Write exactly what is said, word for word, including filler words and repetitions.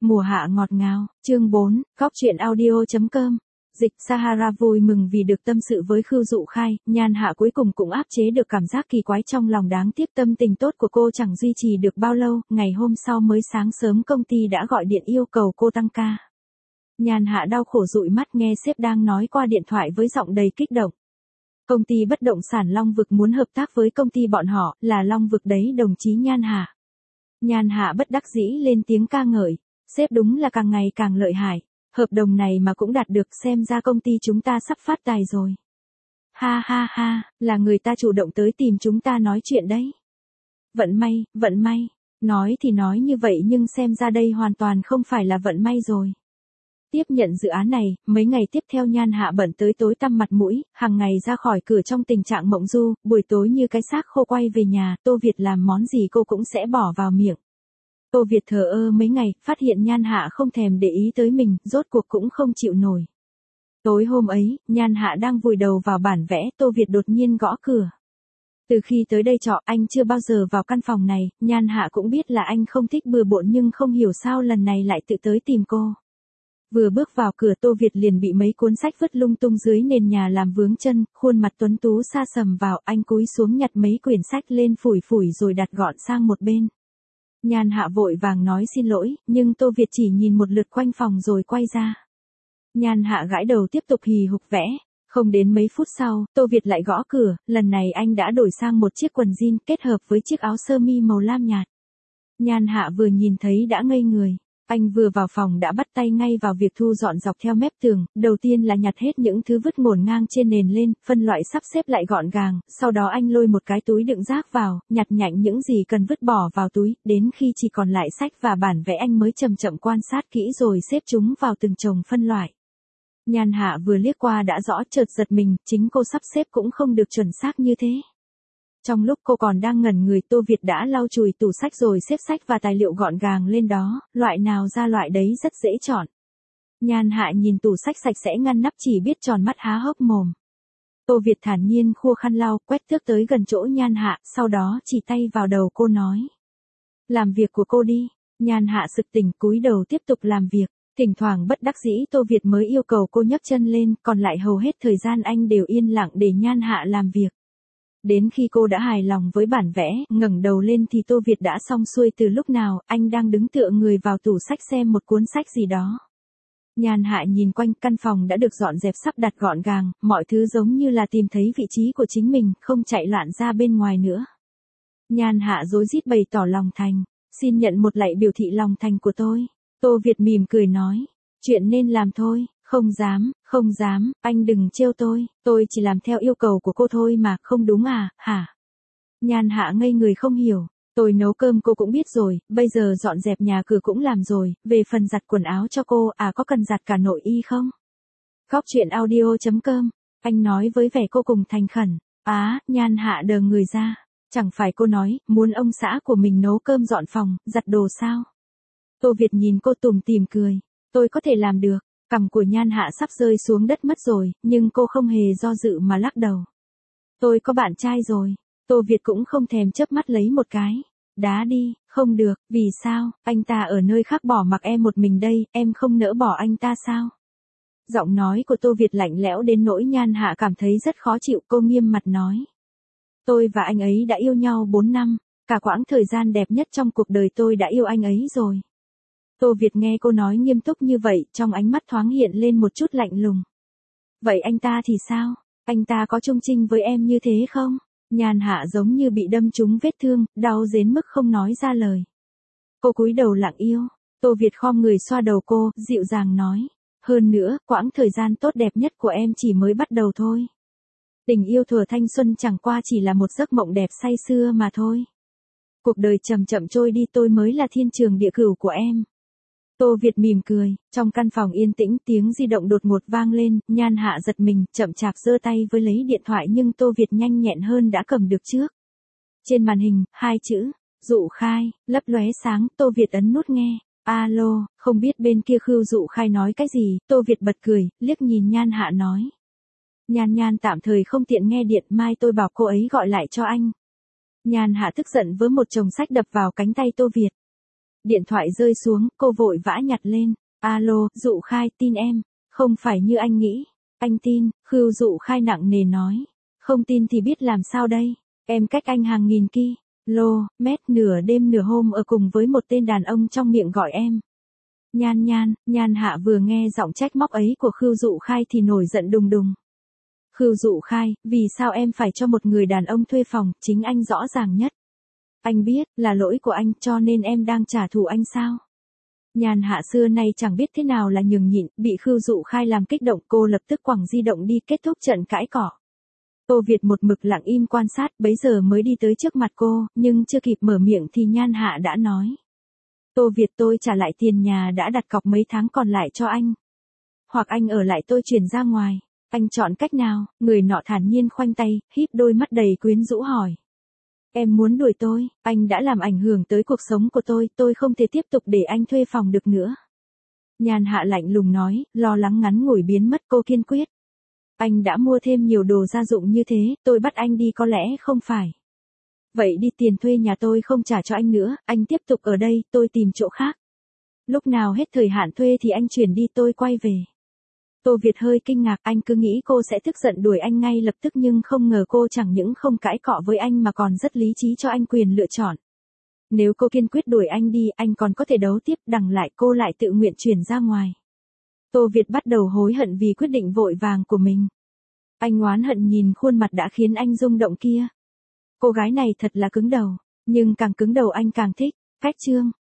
Mùa hạ ngọt ngào, chương bốn, góc truyện audio.com. Dịch Sahara vui mừng vì được tâm sự với Khưu Dụ Khai, Nhan Hạ cuối cùng cũng áp chế được cảm giác kỳ quái trong lòng, đáng tiếc tâm tình tốt của cô chẳng duy trì được bao lâu, ngày hôm sau mới sáng sớm công ty đã gọi điện yêu cầu cô tăng ca. Nhan Hạ đau khổ dụi mắt nghe sếp đang nói qua điện thoại với giọng đầy kích động. Công ty bất động sản Long Vực muốn hợp tác với công ty bọn họ, là Long Vực đấy đồng chí Nhan Hạ. Nhan Hạ bất đắc dĩ lên tiếng ca ngợi, sếp đúng là càng ngày càng lợi hại, hợp đồng này mà cũng đạt được, xem ra công ty chúng ta sắp phát tài rồi. Ha ha ha, là người ta chủ động tới tìm chúng ta nói chuyện đấy. Vận may, vận may, nói thì nói như vậy nhưng xem ra đây hoàn toàn không phải là vận may rồi. Tiếp nhận dự án này, mấy ngày tiếp theo Nhan Hạ bận tới tối tăm mặt mũi, hàng ngày ra khỏi cửa trong tình trạng mộng du, buổi tối như cái xác khô quay về nhà, Tô Việt làm món gì cô cũng sẽ bỏ vào miệng. Tô Việt thờ ơ mấy ngày, phát hiện Nhan Hạ không thèm để ý tới mình, rốt cuộc cũng không chịu nổi. Tối hôm ấy, Nhan Hạ đang vùi đầu vào bản vẽ, Tô Việt đột nhiên gõ cửa. Từ khi tới đây trọ, anh chưa bao giờ vào căn phòng này, Nhan Hạ cũng biết là anh không thích bừa bộn nhưng không hiểu sao lần này lại tự tới tìm cô. Vừa bước vào cửa Tô Việt liền bị mấy cuốn sách vứt lung tung dưới nền nhà làm vướng chân, khuôn mặt tuấn tú sa sầm vào, anh cúi xuống nhặt mấy quyển sách lên phủi phủi rồi đặt gọn sang một bên. Nhan Hạ vội vàng nói xin lỗi, nhưng Tô Việt chỉ nhìn một lượt quanh phòng rồi quay ra. Nhan Hạ gãi đầu tiếp tục hì hục vẽ, không đến mấy phút sau, Tô Việt lại gõ cửa, lần này anh đã đổi sang một chiếc quần jean kết hợp với chiếc áo sơ mi màu lam nhạt. Nhan Hạ vừa nhìn thấy đã ngây người. Anh vừa vào phòng đã bắt tay ngay vào việc thu dọn dọc theo mép tường, đầu tiên là nhặt hết những thứ vứt ngổn ngang trên nền lên, phân loại sắp xếp lại gọn gàng, sau đó anh lôi một cái túi đựng rác vào, nhặt nhạnh những gì cần vứt bỏ vào túi, đến khi chỉ còn lại sách và bản vẽ anh mới chậm chậm quan sát kỹ rồi xếp chúng vào từng chồng phân loại. Nhan Hạ vừa liếc qua đã rõ, chợt giật mình, chính cô sắp xếp cũng không được chuẩn xác như thế. Trong lúc cô còn đang ngẩn người, Tô Việt đã lau chùi tủ sách rồi xếp sách và tài liệu gọn gàng lên đó, loại nào ra loại đấy rất dễ chọn. Nhan Hạ nhìn tủ sách sạch sẽ ngăn nắp chỉ biết tròn mắt há hốc mồm. Tô Việt thản nhiên khua khăn lau, quét thước tới gần chỗ Nhan Hạ, sau đó chỉ tay vào đầu cô nói. Làm việc của cô đi. Nhan Hạ sực tỉnh cúi đầu tiếp tục làm việc, thỉnh thoảng bất đắc dĩ Tô Việt mới yêu cầu cô nhấc chân lên, còn lại hầu hết thời gian anh đều yên lặng để Nhan Hạ làm việc. Đến khi cô đã hài lòng với bản vẽ, ngẩng đầu lên thì Tô Việt đã xong xuôi từ lúc nào, anh đang đứng tựa người vào tủ sách xem một cuốn sách gì đó. Nhan Hạ nhìn quanh, căn phòng đã được dọn dẹp sắp đặt gọn gàng, mọi thứ giống như là tìm thấy vị trí của chính mình, không chạy loạn ra bên ngoài nữa. Nhan Hạ rối rít bày tỏ lòng thành, xin nhận một lạy biểu thị lòng thành của tôi. Tô Việt mỉm cười nói, chuyện nên làm thôi. Không dám, không dám, anh đừng trêu tôi, tôi chỉ làm theo yêu cầu của cô thôi mà, không đúng à, hả? Nhan Hạ ngây người không hiểu, tôi nấu cơm cô cũng biết rồi, bây giờ dọn dẹp nhà cửa cũng làm rồi, về phần giặt quần áo cho cô, à có cần giặt cả nội y không? Góc truyện audio.com, anh nói với vẻ cô cùng thành khẩn, á, Nhan Hạ đờ người ra, chẳng phải cô nói, muốn ông xã của mình nấu cơm dọn phòng, giặt đồ sao? Tô Việt nhìn cô tủm tỉm cười, tôi có thể làm được. Cằm của Nhan Hạ sắp rơi xuống đất mất rồi, nhưng cô không hề do dự mà lắc đầu. Tôi có bạn trai rồi. Tô Việt cũng không thèm chớp mắt lấy một cái. Đá đi, không được, vì sao, anh ta ở nơi khác bỏ mặc em một mình đây, em không nỡ bỏ anh ta sao? Giọng nói của Tô Việt lạnh lẽo đến nỗi Nhan Hạ cảm thấy rất khó chịu, cô nghiêm mặt nói. Tôi và anh ấy đã yêu nhau bốn năm, cả quãng thời gian đẹp nhất trong cuộc đời tôi đã yêu anh ấy rồi. Tô Việt nghe cô nói nghiêm túc như vậy, trong ánh mắt thoáng hiện lên một chút lạnh lùng. Vậy anh ta thì sao? Anh ta có chung trinh với em như thế không? Nhan Hạ giống như bị đâm trúng vết thương, đau đến mức không nói ra lời. Cô cúi đầu lặng yêu, Tô Việt khom người xoa đầu cô, dịu dàng nói. Hơn nữa, quãng thời gian tốt đẹp nhất của em chỉ mới bắt đầu thôi. Tình yêu thuở thanh xuân chẳng qua chỉ là một giấc mộng đẹp say sưa mà thôi. Cuộc đời chậm chậm trôi đi, tôi mới là thiên trường địa cửu của em. Tô Việt mỉm cười, trong căn phòng yên tĩnh tiếng di động đột ngột vang lên, Nhan Hạ giật mình, chậm chạp giơ tay với lấy điện thoại nhưng Tô Việt nhanh nhẹn hơn đã cầm được trước. Trên màn hình, hai chữ, Dụ Khai, lấp lóe sáng, Tô Việt ấn nút nghe, alo, không biết bên kia Khưu Dụ Khai nói cái gì, Tô Việt bật cười, liếc nhìn Nhan Hạ nói. Nhan Nhan tạm thời không tiện nghe điện, mai tôi bảo cô ấy gọi lại cho anh. Nhan Hạ tức giận với một chồng sách đập vào cánh tay Tô Việt. Điện thoại rơi xuống, cô vội vã nhặt lên. Alo, Dụ Khai, tin em. Không phải như anh nghĩ. Anh tin, Khưu Dụ Khai nặng nề nói. Không tin thì biết làm sao đây. Em cách anh hàng nghìn ki lô mét nửa đêm nửa hôm ở cùng với một tên đàn ông trong miệng gọi em. Nhan Nhan, Nhan Hạ vừa nghe giọng trách móc ấy của Khưu Dụ Khai thì nổi giận đùng đùng. Khưu Dụ Khai, vì sao em phải cho một người đàn ông thuê phòng, chính anh rõ ràng nhất. Anh biết, là lỗi của anh cho nên em đang trả thù anh sao? Nhan Hạ xưa nay chẳng biết thế nào là nhường nhịn, bị Khưu Dụ Khai làm kích động cô lập tức quẳng di động đi kết thúc trận cãi cỏ. Tô Việt một mực lặng im quan sát bấy giờ mới đi tới trước mặt cô, nhưng chưa kịp mở miệng thì Nhan Hạ đã nói. Tô Việt tôi trả lại tiền nhà đã đặt cọc mấy tháng còn lại cho anh. Hoặc anh ở lại tôi chuyển ra ngoài. Anh chọn cách nào? Người nọ thản nhiên khoanh tay, híp đôi mắt đầy quyến rũ hỏi. Em muốn đuổi tôi, anh đã làm ảnh hưởng tới cuộc sống của tôi, tôi không thể tiếp tục để anh thuê phòng được nữa. Nhan Hạ lạnh lùng nói, lo lắng ngắn ngủi biến mất cô kiên quyết. Anh đã mua thêm nhiều đồ gia dụng như thế, tôi bắt anh đi có lẽ không phải. Vậy đi tiền thuê nhà tôi không trả cho anh nữa, anh tiếp tục ở đây, tôi tìm chỗ khác. Lúc nào hết thời hạn thuê thì anh chuyển đi tôi quay về. Tô Việt hơi kinh ngạc, anh cứ nghĩ cô sẽ tức giận đuổi anh ngay lập tức nhưng không ngờ cô chẳng những không cãi cọ với anh mà còn rất lý trí cho anh quyền lựa chọn. Nếu cô kiên quyết đuổi anh đi, anh còn có thể đấu tiếp, đằng lại cô lại tự nguyện chuyển ra ngoài. Tô Việt bắt đầu hối hận vì quyết định vội vàng của mình. Anh oán hận nhìn khuôn mặt đã khiến anh rung động kia. Cô gái này thật là cứng đầu, nhưng càng cứng đầu anh càng thích. Cách chương